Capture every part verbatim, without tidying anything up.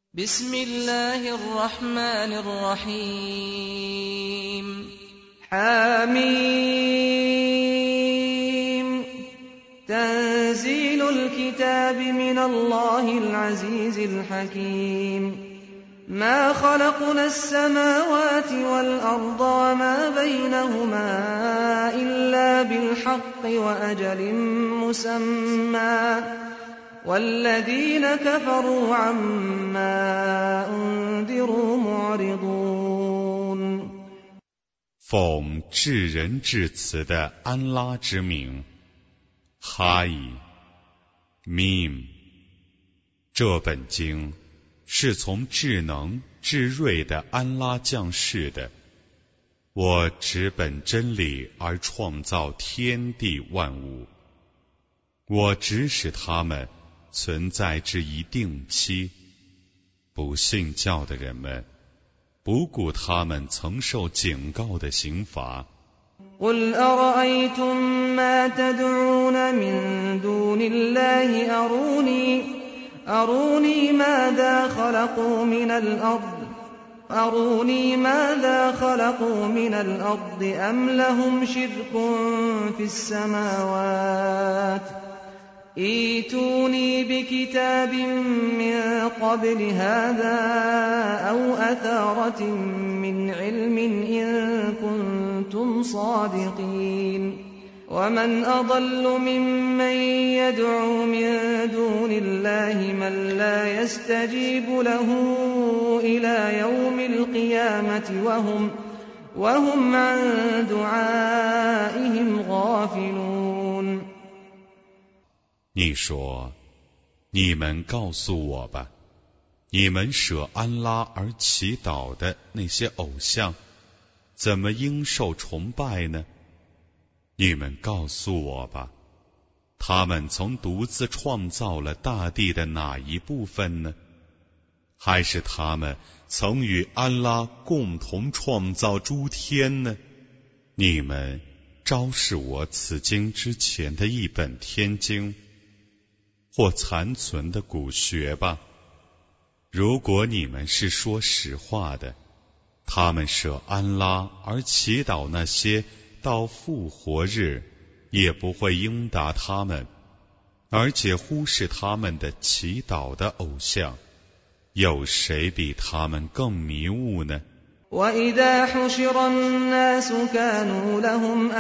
بسم الله الرحمن الرحيم حاميم تنزيل الكتاب من الله العزيز الحكيم ما خلقنا السماوات والأرض وما بينهما إلا بالحق وأجل مسمى والذين كفروا عما أنذروا معرضون 奉至仁至慈的安拉之名，哈伊，Mim，这本经是从至能至睿的安拉降世的。我只本真理而创造天地万物，我只使他们存在至一定期。不信教的人们不顾他们曾受警告的刑罚。 قل أرأيتم ما تدعون من دون الله أروني أروني ماذا خلقوا من الأرض أروني ماذا خلقوا من الأرض أم لهم شرك في السماوات ائتوني بكتاب من قبل هذا أو أثارة من علم إن كنتم صادقين ومن أضل ممن يدعو من دون الله من لا يستجيب له إلى يوم القيامة وهم, وهم عن دعائهم غافلون。 你说，你们告诉我吧，你们舍安拉而祈祷的那些偶像，怎么应受崇拜呢？你们告诉我吧，他们曾独自创造了大地的哪一部分呢？还是他们曾与安拉共同创造诸天呢？你们昭示我此经之前的一本天经或残存的古学吧。如果你们是说实话的，他们舍安拉而祈祷那些到复活日也不会应答他们，而且忽视他们的祈祷的偶像，有谁比他们更迷雾呢？ وَإِذَا حُشِرَ النَّاسُ كَانُوا لَهُمْ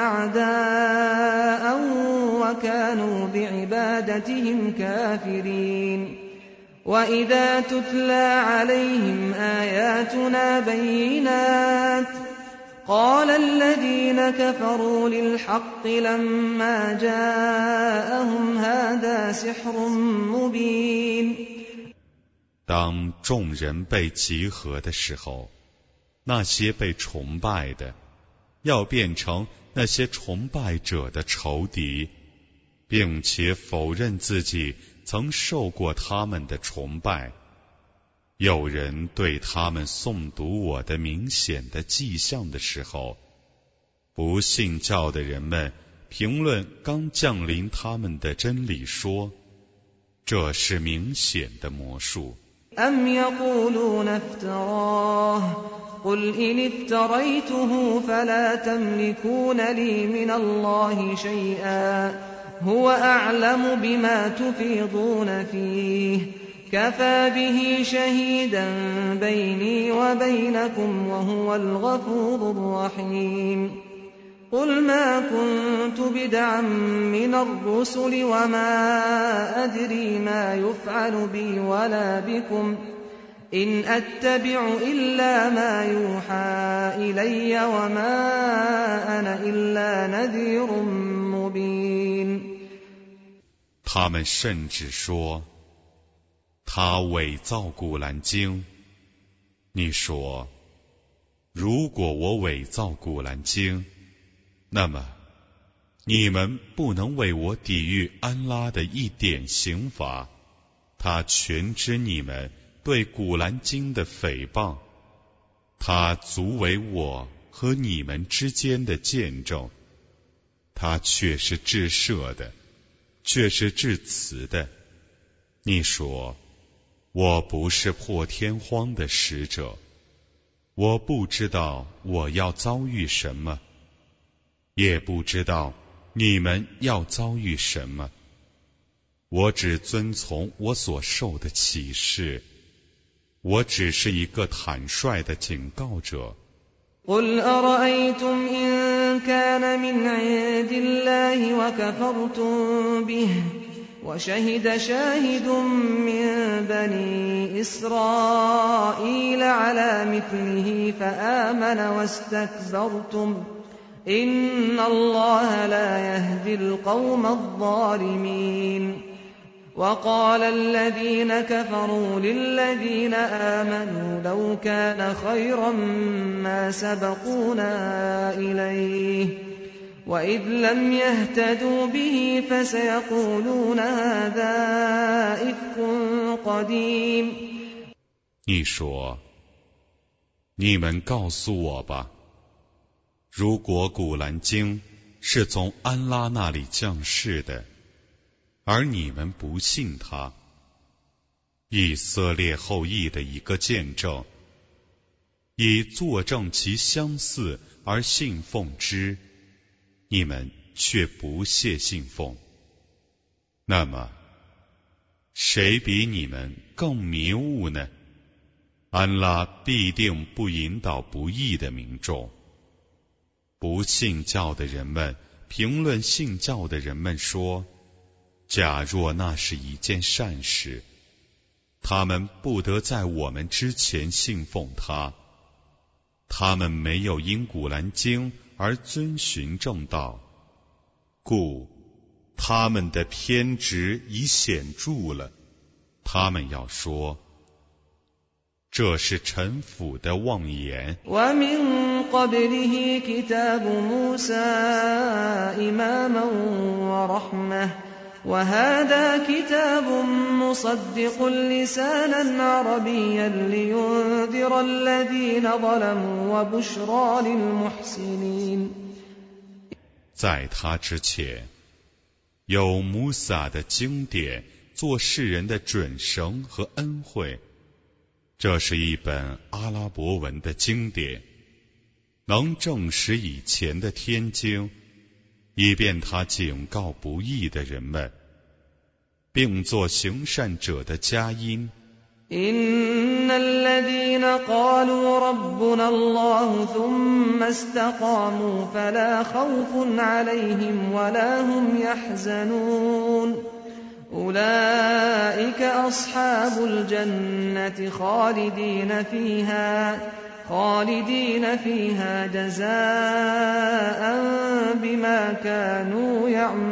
أَعْدَاءً وَكَانُوا بِعِبَادَتِهِمْ كَافِرِينَ وَإِذَا تُتْلَى عَلَيْهِمْ آيَاتُنَا بَيِّنَاتٍ قَالَ الَّذِينَ كَفَرُوا لِلْحَقِّ لَمَّا جَاءَهُمْ هَذَا سِحْرٌ مُبِينٌ。 当众人被集合的时候，那些被崇拜的要变成那些崇拜者的仇敌，并且否认自己曾受过他们的崇拜。有人对他们诵读我的明显的迹象的时候，不信教的人们评论刚降临他们的真理说，这是明显的魔术。 أَمْ يَقُولُونَ افْتَرَاهُ قُلْ إِنِ افْتَرَيْتُهُ فَلَا تَمْلِكُونَ لِي مِنَ اللَّهِ شَيْئًا هُوَ أَعْلَمُ بِمَا تُفِيضُونَ فِيهِ كَفَى بِهِ شَهِيدًا بَيْنِي وَبَيْنَكُمْ وَهُوَ الْغَفُورُ الرَّحِيمُ قُلْ مَا كُنْتُ بِدْعًا مِنَ الرُّسُلِ وَمَا أَدْرِي مَا يُفْعَلُ بِي وَلَا بِكُمْ إِنْ أَتَّبِعُ إِلَّا مَا يُوحَى إِلَيَّ وَمَا أَنَا إِلَّا نَذِيرٌ مُبِينٌ。 他们甚至说，他伪造古兰经。你说，如果我伪造古兰经，那么你们不能为我抵御安拉的一点刑罚。他全知你们对古兰经的诽谤，他足为我和你们之间的见证。他却是至赦的，却是至慈的。你说， 我不是破天荒的使者，我不知道我要遭遇什么，也不知道你们要遭遇什么。我只遵从我所受的启示，我只是一个坦率的警告者。 قل أرأيتم إن كان من عند الله وكفرتم به وشهد شاهد من بني إسرائيل على مثله فآمن واستكبرتم إن الله لا يهدي القوم الظالمين وقال الذين كفروا للذين آمنوا لو كان خيرا ما سبقونا إليه وإذ لم يهتدوا به فسيقولون هذا إفك قديم 你说，你们告诉我吧，如果古兰经是从安拉那里降世的，而你们不信他，以色列后裔的一个见证，以作证其相似而信奉之，你们却不屑信奉，那么谁比你们更迷雾呢？安拉必定不引导不义的民众。不信教的人们评论信教的人们说，假若那是一件善事，他们不得在我们之前信奉他。他们没有因古兰经而遵循正道，故他们的偏执已显著了。他们要说，这是陈腐的妄言。 ومن قبله كتاب موسى إماما ورحمة وهذا كتاب مصدق لسانا عربيا لينذر الذين ظلموا وبشرى للمحسنين 在他之前，有穆萨的经典做世人的准绳和恩惠。这是一本阿拉伯文的经典，能证实以前的天经，以便他警告不义的人们，并做行善者的佳音。 إن الذين قالوا ربنا الله ثم استقاموا فلا خوف عليهم ولا هم يحزنون أولئك أصحاب الجنة خالدين فيها خالدين فيها جزاء بما كانوا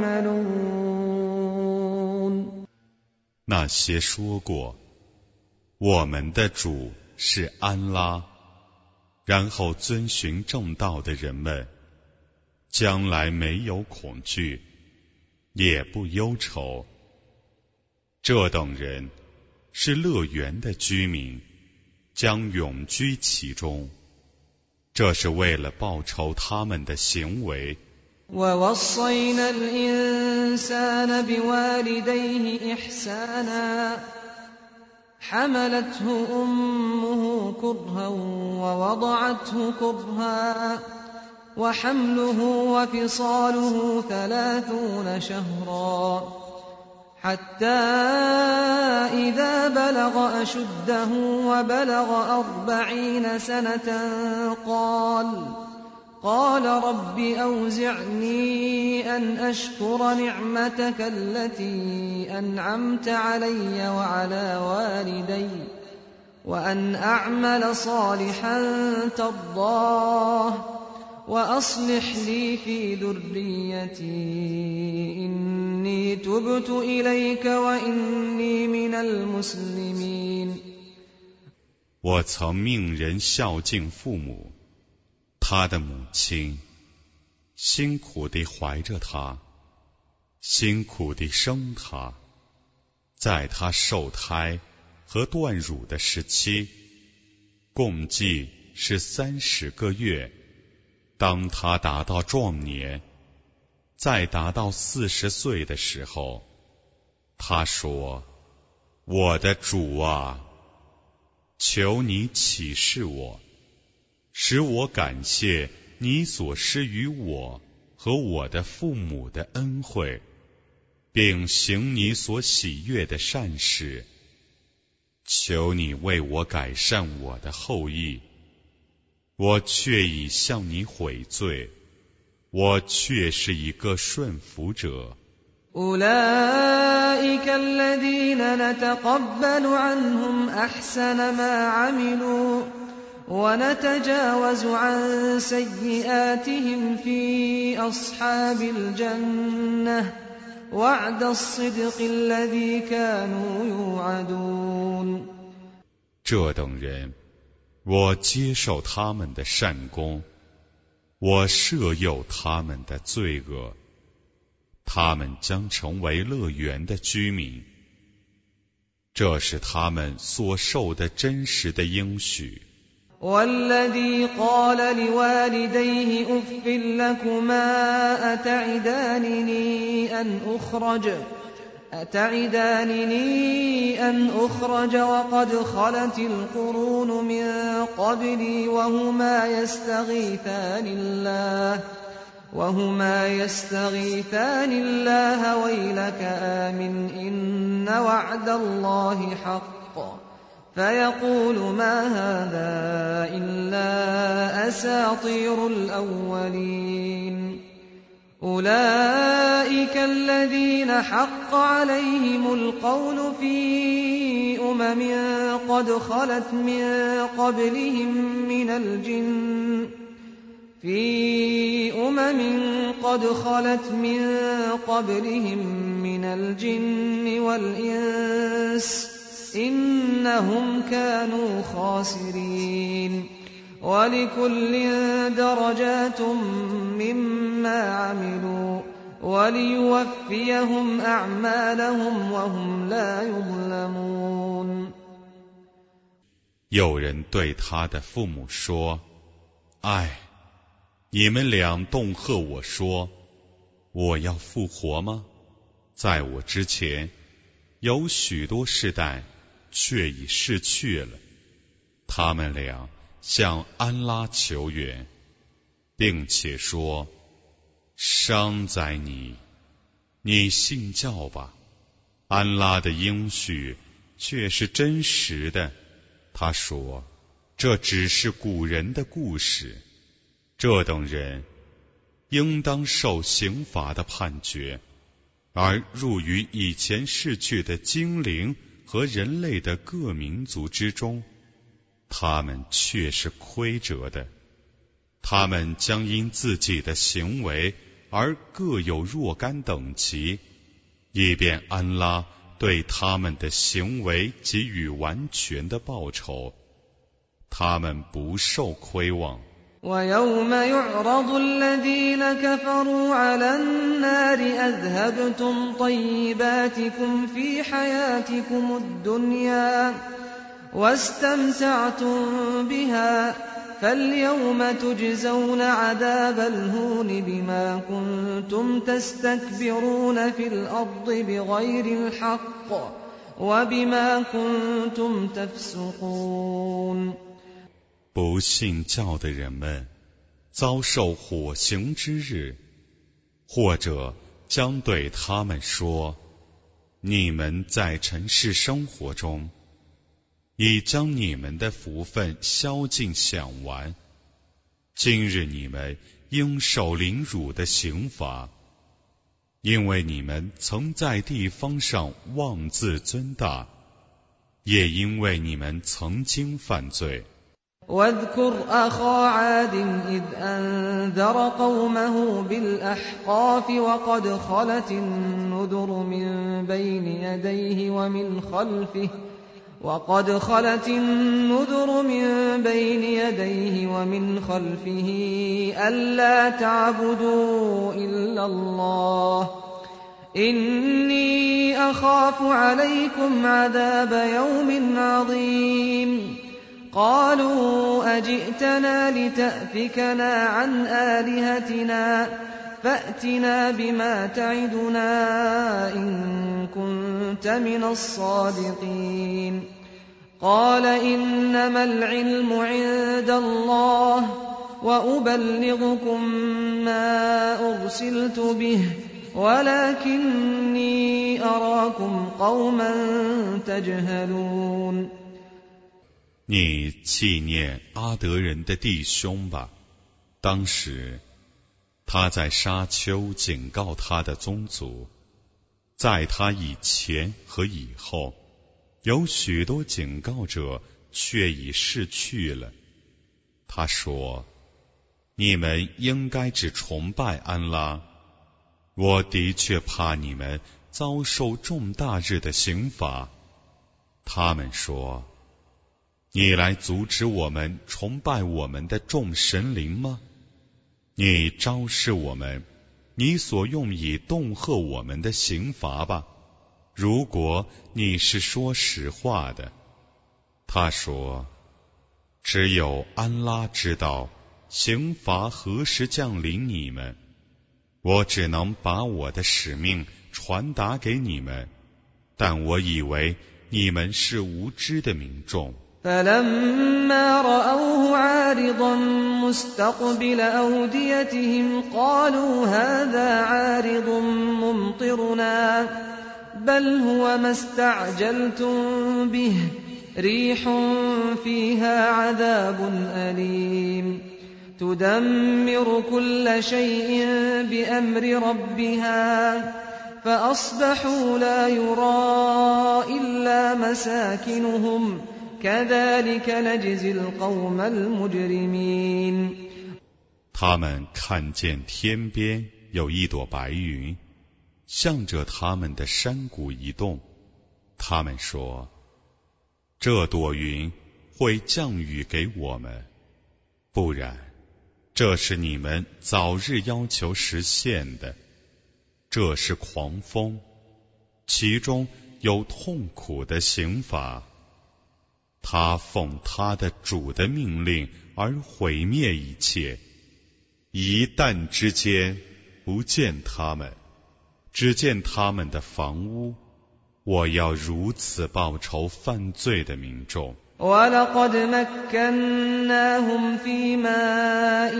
يعملون 那些说过我们的主是安拉，然后遵循正道的人们，将来没有恐惧，也不忧愁。这等人是乐园的居民，将永居其中，这是为了报酬他们的行为。 ووصينا الإنسان بوالديه إحسانا حملته أمه كرها ووضعته كرها وحمله وفصاله ثلاثون شهرا حتى إذا بلغ أشده وبلغ أربعين سنة قال قال رب أوزعني أن أشكر نعمتك التي أنعمت علي وعلى والدي وأن أعمل صالحا ترضاه وأصلح لي في ذريتي إني تبت إليك وإني من المسلمين 我曾命人孝敬父母，他的母亲辛苦地怀着他，辛苦地生他，在他受胎和断乳的时期，共计是三十个月。当他达到壮年，再达到四十岁的时候，他说： 我的主啊，求你启示我，使我感谢你所施于我和我的父母的恩惠，并行你所喜悦的善事。求你为我改善我的后裔，我却已向你悔罪，我却是一个顺服者。 أولئك الذين نتقبل عنهم أحسن ما عملوا ونتجاوز عن سيئاتهم في أصحاب الجنة وعد الصدق الذي كانوا يوعدون。 这等人，我接受他们的善功，我赦宥他们的罪恶，他们将成为乐园的居民。这是他们所受的真实的应许。 والذي قال لوالديه أف لكما أتعدانني أن أخرج أتعدانني أن أخرج وقد خلت القرون من قبلي وهما يستغيثان الله وهما يستغيثان الله ويلك آمن إن وعد الله حق فيقول ما هذا إلا أساطير الأولين أولئك الذين حق عليهم القول في أمم قد خلت من قبلهم من الجن في أمم قد خلت من قبلهم من الجن والإنس إنهم كانوا خاسرين ولكل درجات مما عملوا وليوفيهم أعمالهم وهم لا يظلمون。 有人对他的父母说：哎，你们俩恫吓我说，我要复活吗？在我之前，有许多世代却已逝去了。他们俩向安拉求援，并且说：伤哉你，你信教吧，安拉的应许却是真实的。他说：这只是古人的故事，这等人应当受刑罚的判决，而入于以前逝去的精灵和人类的各民族之中，他们却是亏折的。他们将因自己的行为而各有若干等级，以便安拉对他们的行为给予完全的报酬，他们不受亏望。 ويوم يعرض الذين كفروا على النار أذهبتم طيباتكم في حياتكم الدنيا واستمتعتم بها فاليوم تجزون عذاب الهون بما كنتم تستكبرون في الأرض بغير الحق وبما كنتم تفسقون。 不信教的人们遭受火刑之日，或者将对他们说：你们在尘世生活中已将你们的福分消尽享完，今日你们应受凌辱的刑罚，因为你们曾在地方上妄自尊大，也因为你们曾经犯罪。 واذكر أخا عاد إذ أنذر قومه بالأحقاف وقد خلت النذر من بين يديه ومن خلفه وقد خلت النذر من بين يديه ومن خلفه ألا تعبدوا إلا الله إني أخاف عليكم عذاب يوم عظيم قالوا أجئتنا لتأفكنا عن آلهتنا فأتنا بما تعدنا إن كنت من الصادقين قال إنما العلم عند الله وأبلغكم ما أرسلت به ولكني أراكم قوما تجهلون 你纪念阿德人的弟兄吧，当时他在沙丘警告他的宗族，在他以前和以后，有许多警告者却已逝去了。他说：你们应该只崇拜安拉，我的确怕你们遭受重大日的刑罚。他们说：你来阻止我们崇拜我们的众神灵吗？你昭示我们你所用以恫吓我们的刑罚吧，如果你是说实话的。他说：只有安拉知道刑罚何时降临你们，我只能把我的使命传达给你们，但我以为你们是无知的民众。 فلما رأوه عارضا مستقبل أوديتهم قالوا هذا عارض ممطرنا بل هو ما استعجلتم به ريح فيها عذاب أليم تدمر كل شيء بأمر ربها فأصبحوا لا يرى إلا مساكنهم كذلك نجزي القوم المجرمين 他们看见天边有一朵白云，向着他们的山谷移动。他们说：这朵云会降雨给我们，不然，这是你们早日要求实现的。这是狂风，其中有痛苦的刑罚。他奉他的主的命令而毁灭一切，一旦之间不见他们，只见他们的房屋，我要如此报仇犯罪的民众。 وَلَقَدْ مَكَّنَّاهُمْ فِي مَاءٍ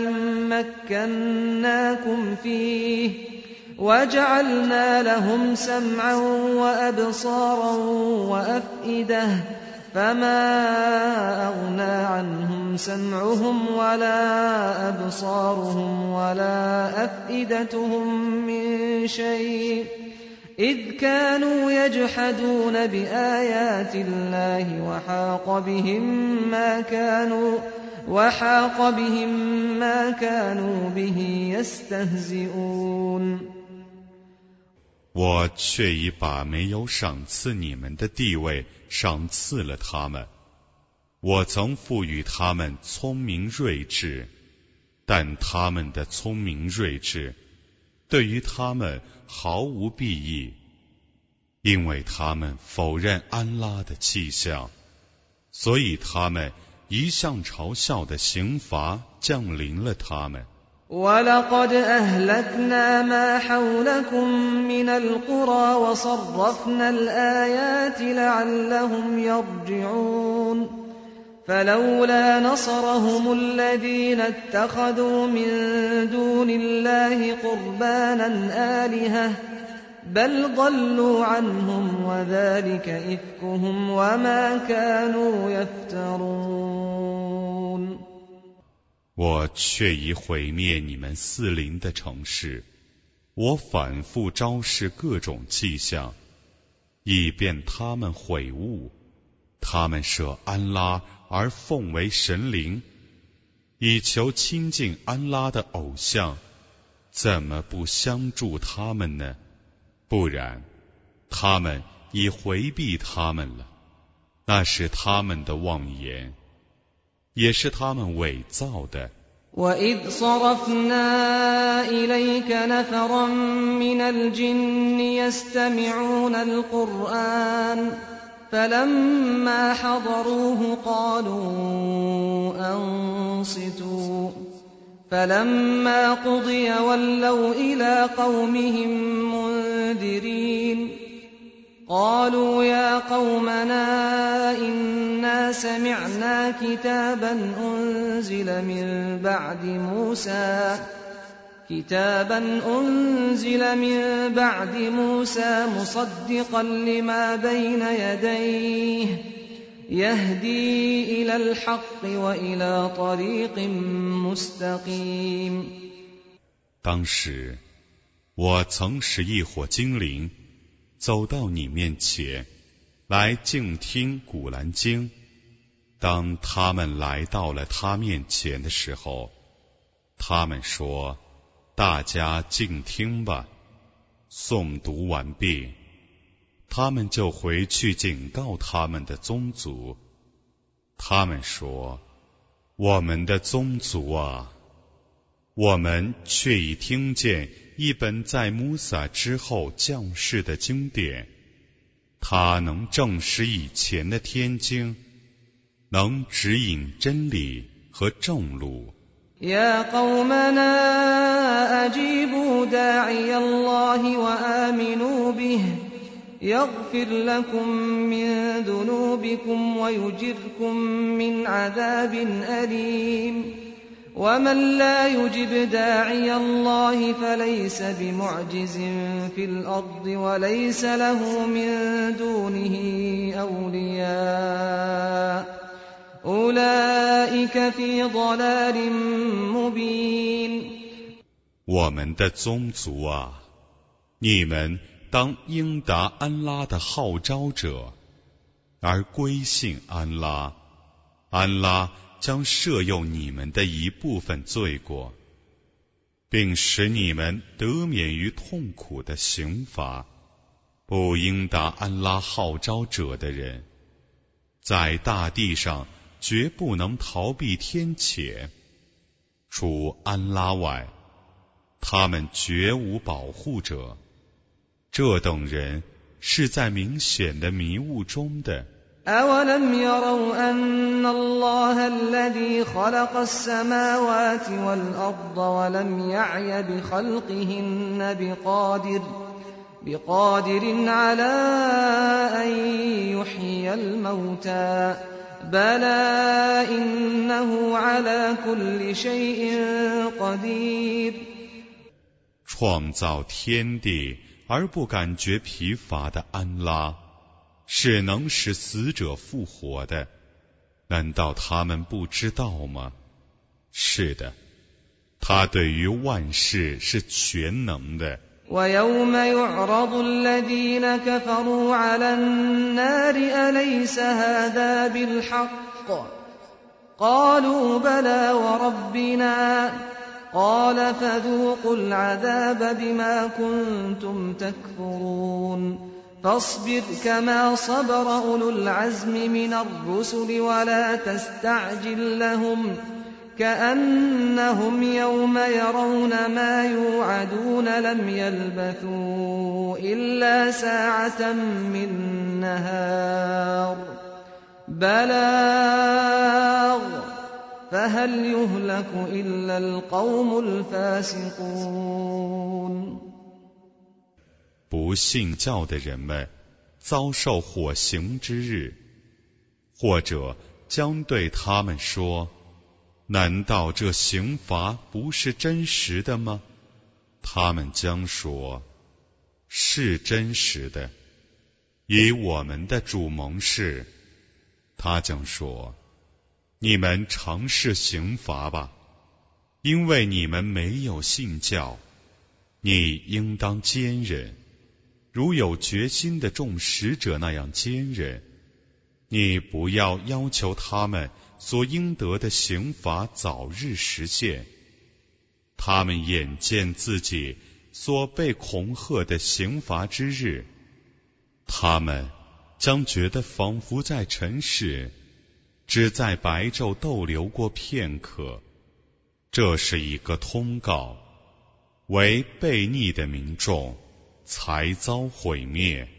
مَكَّنَّاكُمْ فِيهِ وَجَعَلْنَا لَهُمْ سَمْعًا وَأَبْصَارًا وَأَفْئِدَةً فما أغنى عنهم سمعهم ولا أبصارهم ولا أفئدتهم من شيء إذ كانوا يجحدون بآيات الله وحاق بهم ما كانوا وحاق بهم ما كانوا به يستهزئون 我却已把没有赏赐你们的地位赏赐了他们。我曾赋予他们聪明睿智，但他们的聪明睿智对于他们毫无裨益，因为他们否认安拉的迹象，所以他们一向嘲笑的刑罚降临了他们。 وَلَقَدْ أَهْلَكْنَا مَا حَوْلَكُمْ مِنَ الْقُرَى وَصَرَّفْنَا الْآيَاتِ لَعَلَّهُمْ يَرْجِعُونَ فَلَوْلَا نَصَرَهُمُ الَّذِينَ اتَّخَذُوا مِن دُونِ اللَّهِ قُرْبَانًا آلِهَةً بَلْ ضَلُّوا عَنْهُمْ وَذَلِكَ إِفْكُهُمْ وَمَا كَانُوا يَفْتَرُونَ 我却已毁灭你们四邻的城市，我反复昭示各种迹象，以便他们悔悟。他们舍安拉而奉为神灵，以求亲近安拉的偶像，怎么不相助他们呢？不然，他们已回避他们了。那是他们的妄言，也是他们伪造的。 وَإِذْ صَرَفْنَا إِلَيْكَ نَفَرًا مِنَ الْجِنِّ يَسْتَمِعُونَ الْقُرْآنَ فَلَمَّا حَضَرُوهُ قَالُوا أَنصِتُوا فلما قضي ولوا إلى قومهم منذرين قالوا يا قومنا إنا سمعنا كتابا أنزل من بعد موسى كتابا أنزل من بعد موسى مصدقا لما بين يديه يهدي إلى الحق وإلى طريق مستقيم。 当时，我曾使一伙精灵走到你面前，来静听古兰经。当他们来到了他面前的时候，他们说：“大家静听吧。”诵读完毕，他们就回去警告他们的宗族。他们说：“我们的宗族啊，我们却已听见一本在穆萨之后降世的经典，它能证实以前的天经，能指引真理和正路。” يا قومنا أجيبوا داعي الله وآمنوا به يغفر لكم من ذنوبكم ويجركم من عذاب أليم ومن لا يجب داعي الله فليس بمعجز في الأرض وليس له من دونه أولياء أولئك في ضلال مبين。 我们的宗族啊，你们当应答安拉的号召者，而归信安拉，安拉将赦宥你们的一部分罪过，并使你们得免于痛苦的刑罚。不应答安拉号召者的人，在大地上绝不能逃避天谴，除安拉外，他们绝无保护者。这等人是在明显的迷雾中的。 أولم يروا أن الله الذي خلق السماوات والأرض ولم يعي بخلقهن بقادر بقادر على أن يحيي الموتى بلى إنه على كل شيء قدير。 创造天地而不感觉疲乏的安拉，是能使死者复活的，难道他们不知道吗？是的，他对于万事是全能的。 ويوم يعرض الذين كفروا على النار أليس هذا بالحق قالوا بلى وربنا قال فذوقوا العذاب بما كنتم تكفرون فاصبر كما صبر أولو العزم من الرسل ولا تستعجل لهم كأنهم يوم يرون ما يوعدون لم يلبثوا إلا ساعة من نهار بلاغ فهل يهلك إلا القوم الفاسقون。 不信教的人们遭受火刑之日，或者将对他们说：难道这刑罚不是真实的吗？他们将说：是真实的，以我们的主盟誓。他将说：你们尝试刑罚吧，因为你们没有信教。你应当坚忍，如有决心的众使者那样坚忍。你不要要求他们所应得的刑罚早日实现，他们眼见自己所被恐吓的刑罚之日，他们将觉得仿佛在尘世只在白昼逗留过片刻。这是一个通告，为悖逆的民众才遭毁灭。